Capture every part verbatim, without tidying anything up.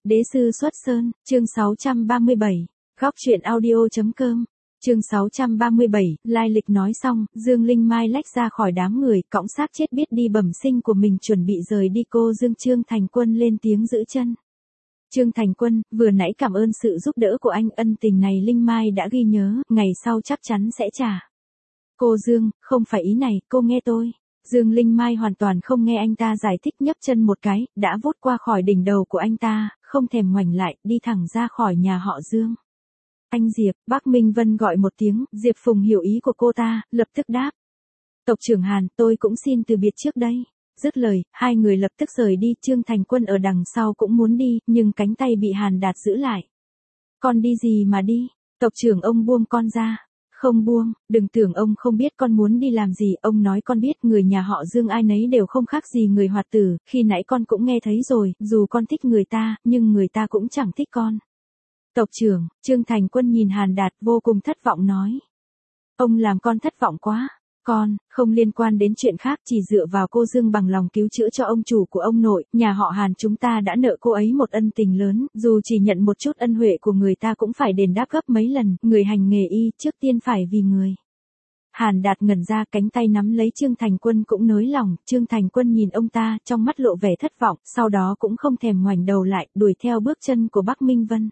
Đế sư xuất sơn, chương sáu trăm ba mươi bảy, góc truyện audio.com, chương sáu trăm ba mươi bảy, lai lịch nói xong, Dương Linh Mai lách ra khỏi đám người, cõng xác chết biết đi bẩm sinh của mình chuẩn bị rời đi. Cô Dương Trương Thành Quân lên tiếng giữ chân. Trương Thành Quân, vừa nãy cảm ơn sự giúp đỡ của anh, ân tình này Linh Mai đã ghi nhớ, ngày sau chắc chắn sẽ trả. Cô Dương, không phải ý này, cô nghe tôi. Dương Linh Mai hoàn toàn không nghe anh ta giải thích, nhấc chân một cái, đã vút qua khỏi đỉnh đầu của anh ta, không thèm ngoảnh lại, đi thẳng ra khỏi nhà họ Dương. Anh Diệp, bác Minh Vân gọi một tiếng, Diệp Phùng hiểu ý của cô ta, lập tức đáp. Tộc trưởng Hàn, tôi cũng xin từ biệt trước đây. Dứt lời, hai người lập tức rời đi. Trương Thành Quân ở đằng sau cũng muốn đi, nhưng cánh tay bị Hàn Đạt giữ lại. Con đi gì mà đi? Tộc trưởng ông buông con ra. Không buông, đừng tưởng ông không biết con muốn đi làm gì, ông nói con biết, người nhà họ Dương ai nấy đều không khác gì người hoạt tử, khi nãy con cũng nghe thấy rồi, dù con thích người ta, nhưng người ta cũng chẳng thích con. Tộc trưởng, Trương Thành Quân nhìn Hàn Đạt vô cùng thất vọng nói. Ông làm con thất vọng quá. Con, không liên quan đến chuyện khác, chỉ dựa vào cô Dương bằng lòng cứu chữa cho ông chủ của ông nội, nhà họ Hàn chúng ta đã nợ cô ấy một ân tình lớn, dù chỉ nhận một chút ân huệ của người ta cũng phải đền đáp gấp mấy lần, người hành nghề y, trước tiên phải vì người. Hàn Đạt ngẩn ra, cánh tay nắm lấy Trương Thành Quân cũng nới lòng. Trương Thành Quân nhìn ông ta, trong mắt lộ vẻ thất vọng, sau đó cũng không thèm ngoảnh đầu lại, đuổi theo bước chân của Bắc Minh Vân.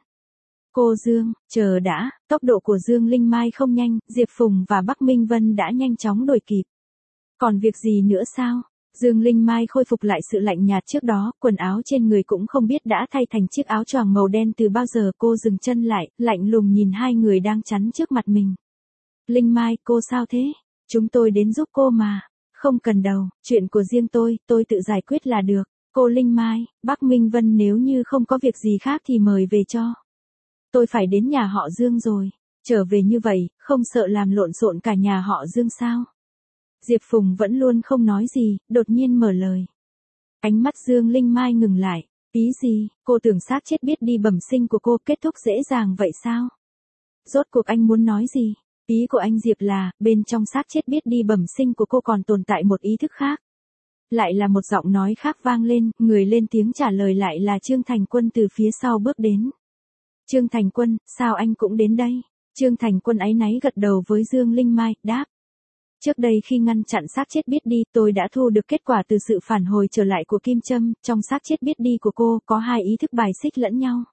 Cô Dương, chờ đã, tốc độ của Dương Linh Mai không nhanh, Diệp Phùng và Bắc Minh Vân đã nhanh chóng đuổi kịp. Còn việc gì nữa sao? Dương Linh Mai khôi phục lại sự lạnh nhạt trước đó, quần áo trên người cũng không biết đã thay thành chiếc áo choàng màu đen từ bao giờ. Cô dừng chân lại, lạnh lùng nhìn hai người đang chắn trước mặt mình. Linh Mai, cô sao thế? Chúng tôi đến giúp cô mà. Không cần đâu, chuyện của riêng tôi, tôi tự giải quyết là được. Cô Linh Mai, Bắc Minh Vân nếu như không có việc gì khác thì mời về cho. Tôi phải đến nhà họ Dương rồi. Trở về như vậy, không sợ làm lộn xộn cả nhà họ Dương sao? Diệp Phùng vẫn luôn không nói gì, đột nhiên mở lời. Ánh mắt Dương Linh Mai ngừng lại. Ý gì, cô tưởng xác chết biết đi bẩm sinh của cô kết thúc dễ dàng vậy sao? Rốt cuộc anh muốn nói gì? Ý của anh Diệp là, bên trong xác chết biết đi bẩm sinh của cô còn tồn tại một ý thức khác. Lại là một giọng nói khác vang lên, người lên tiếng trả lời lại là Trương Thành Quân từ phía sau bước đến. Trương Thành Quân, sao anh cũng đến đây? Trương Thành Quân áy náy gật đầu với Dương Linh Mai, đáp. Trước đây khi ngăn chặn xác chết biết đi, tôi đã thu được kết quả từ sự phản hồi trở lại của Kim Trâm, trong xác chết biết đi của cô, có hai ý thức bài xích lẫn nhau.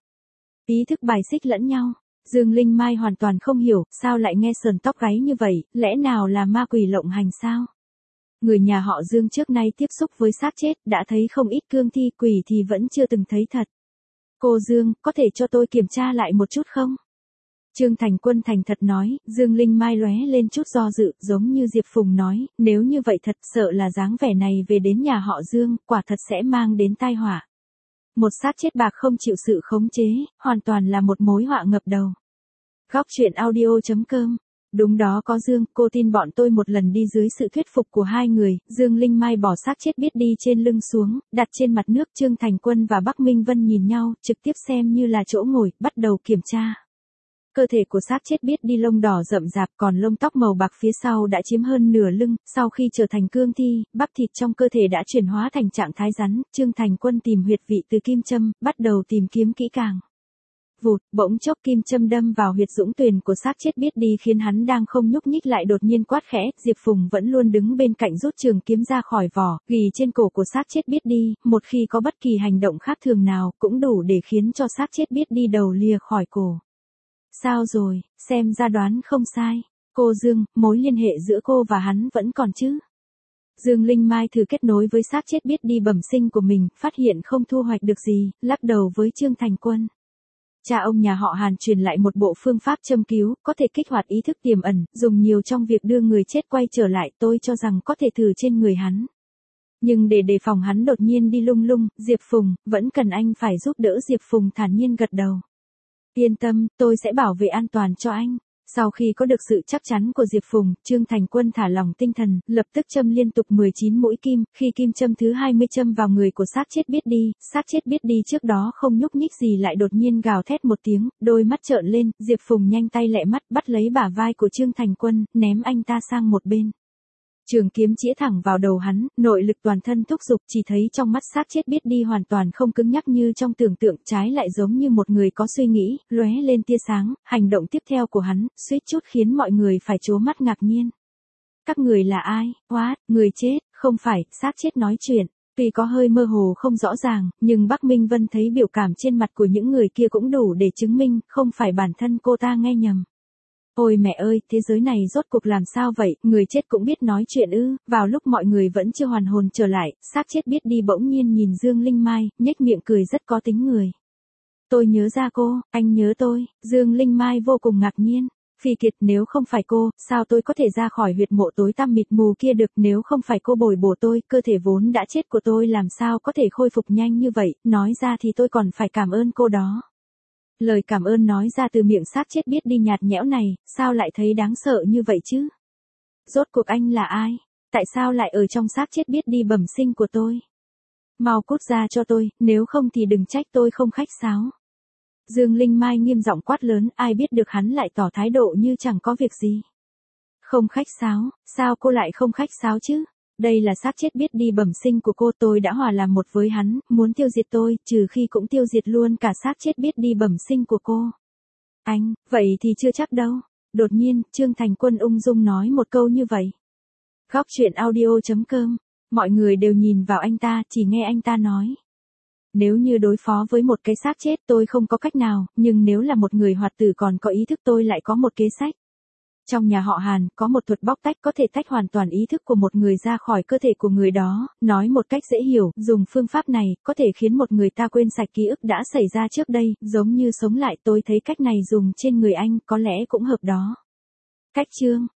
Ý thức bài xích lẫn nhau? Dương Linh Mai hoàn toàn không hiểu, sao lại nghe sờn tóc gáy như vậy, lẽ nào là ma quỷ lộng hành sao? Người nhà họ Dương trước nay tiếp xúc với xác chết, đã thấy không ít cương thi, quỷ thì vẫn chưa từng thấy thật. Cô Dương, có thể cho tôi kiểm tra lại một chút không? Trương Thành Quân thành thật nói. Dương Linh Mai lóe lên chút do dự, giống như Diệp Phùng nói, nếu như vậy thật sợ là dáng vẻ này về đến nhà họ Dương, quả thật sẽ mang đến tai họa. Một xác chết bạc không chịu sự khống chế, hoàn toàn là một mối họa ngập đầu. Góc truyện audio.com. Đúng đó có Dương, cô tin bọn tôi một lần đi dưới sự thuyết phục của hai người. Dương Linh Mai bỏ xác chết biết đi trên lưng xuống, đặt trên mặt nước. Trương Thành Quân và Bắc Minh Vân nhìn nhau, trực tiếp xem như là chỗ ngồi, bắt đầu kiểm tra. Cơ thể của xác chết biết đi lông đỏ rậm rạp, còn lông tóc màu bạc phía sau đã chiếm hơn nửa lưng. Sau khi trở thành cương thi, bắp thịt trong cơ thể đã chuyển hóa thành trạng thái rắn. Trương Thành Quân tìm huyệt vị từ kim châm, bắt đầu tìm kiếm kỹ càng. Vụt, bỗng chốc kim châm đâm vào huyệt dũng tuyền của xác chết biết đi khiến hắn đang không nhúc nhích lại đột nhiên quát khẽ. Diệp Phùng vẫn luôn đứng bên cạnh rút trường kiếm ra khỏi vỏ, gỉ trên cổ của xác chết biết đi, một khi có bất kỳ hành động khác thường nào cũng đủ để khiến cho xác chết biết đi đầu lìa khỏi cổ. Sao rồi, xem ra đoán không sai. Cô Dương, mối liên hệ giữa cô và hắn vẫn còn chứ? Dương Linh Mai thử kết nối với xác chết biết đi bẩm sinh của mình, phát hiện không thu hoạch được gì, lắc đầu với Trương Thành Quân. Cha ông nhà họ Hàn truyền lại một bộ phương pháp châm cứu, có thể kích hoạt ý thức tiềm ẩn, dùng nhiều trong việc đưa người chết quay trở lại, tôi cho rằng có thể thử trên người hắn. Nhưng để đề phòng hắn đột nhiên đi lung lung, Diệp Phùng, vẫn cần anh phải giúp đỡ. Diệp Phùng thản nhiên gật đầu. Yên tâm, tôi sẽ bảo vệ an toàn cho anh. Sau khi có được sự chắc chắn của Diệp Phùng, Trương Thành Quân thả lỏng tinh thần, lập tức châm liên tục mười chín mũi kim, khi kim châm thứ hai mươi châm vào người của xác chết biết đi, xác chết biết đi trước đó không nhúc nhích gì lại đột nhiên gào thét một tiếng, đôi mắt trợn lên. Diệp Phùng nhanh tay lẹ mắt bắt lấy bả vai của Trương Thành Quân, ném anh ta sang một bên. Trường kiếm chĩa thẳng vào đầu hắn, nội lực toàn thân thúc giục, chỉ thấy trong mắt xác chết biết đi hoàn toàn không cứng nhắc như trong tưởng tượng, trái lại giống như một người có suy nghĩ, lóe lên tia sáng, hành động tiếp theo của hắn, suýt chút khiến mọi người phải trố mắt ngạc nhiên. Các người là ai? What? Người chết? Không phải, xác chết nói chuyện. Tuy có hơi mơ hồ không rõ ràng, nhưng Bắc Minh Vân thấy biểu cảm trên mặt của những người kia cũng đủ để chứng minh, không phải bản thân cô ta nghe nhầm. Ôi mẹ ơi, thế giới này rốt cuộc làm sao vậy, người chết cũng biết nói chuyện ư? Vào lúc mọi người vẫn chưa hoàn hồn trở lại, xác chết biết đi bỗng nhiên nhìn Dương Linh Mai, nhếch miệng cười rất có tính người. Tôi nhớ ra cô, anh nhớ tôi. Dương Linh Mai vô cùng ngạc nhiên. Phi Kiệt, nếu không phải cô, sao tôi có thể ra khỏi huyệt mộ tối tăm mịt mù kia được, nếu không phải cô bồi bổ tôi, cơ thể vốn đã chết của tôi làm sao có thể khôi phục nhanh như vậy, nói ra thì tôi còn phải cảm ơn cô đó. Lời cảm ơn nói ra từ miệng xác chết biết đi nhạt nhẽo này, sao lại thấy đáng sợ như vậy chứ? Rốt cuộc anh là ai? Tại sao lại ở trong xác chết biết đi bẩm sinh của tôi? Mau cút ra cho tôi, nếu không thì đừng trách tôi không khách sáo. Dương Linh Mai nghiêm giọng quát lớn, ai biết được hắn lại tỏ thái độ như chẳng có việc gì. Không khách sáo, sao cô lại không khách sáo chứ? Đây là xác chết biết đi bẩm sinh của cô, tôi đã hòa làm một với hắn, muốn tiêu diệt tôi, trừ khi cũng tiêu diệt luôn cả xác chết biết đi bẩm sinh của cô. Anh, vậy thì chưa chắc đâu. Đột nhiên, Trương Thành Quân ung dung nói một câu như vậy. Góc truyện audio chấm com, mọi người đều nhìn vào anh ta, chỉ nghe anh ta nói. Nếu như đối phó với một cái xác chết tôi không có cách nào, nhưng nếu là một người hoạt tử còn có ý thức tôi lại có một kế sách. Trong nhà họ Hàn, có một thuật bóc tách có thể tách hoàn toàn ý thức của một người ra khỏi cơ thể của người đó, nói một cách dễ hiểu, dùng phương pháp này, có thể khiến một người ta quên sạch ký ức đã xảy ra trước đây, giống như sống lại, tôi thấy cách này dùng trên người anh, có lẽ cũng hợp đó. Cách chương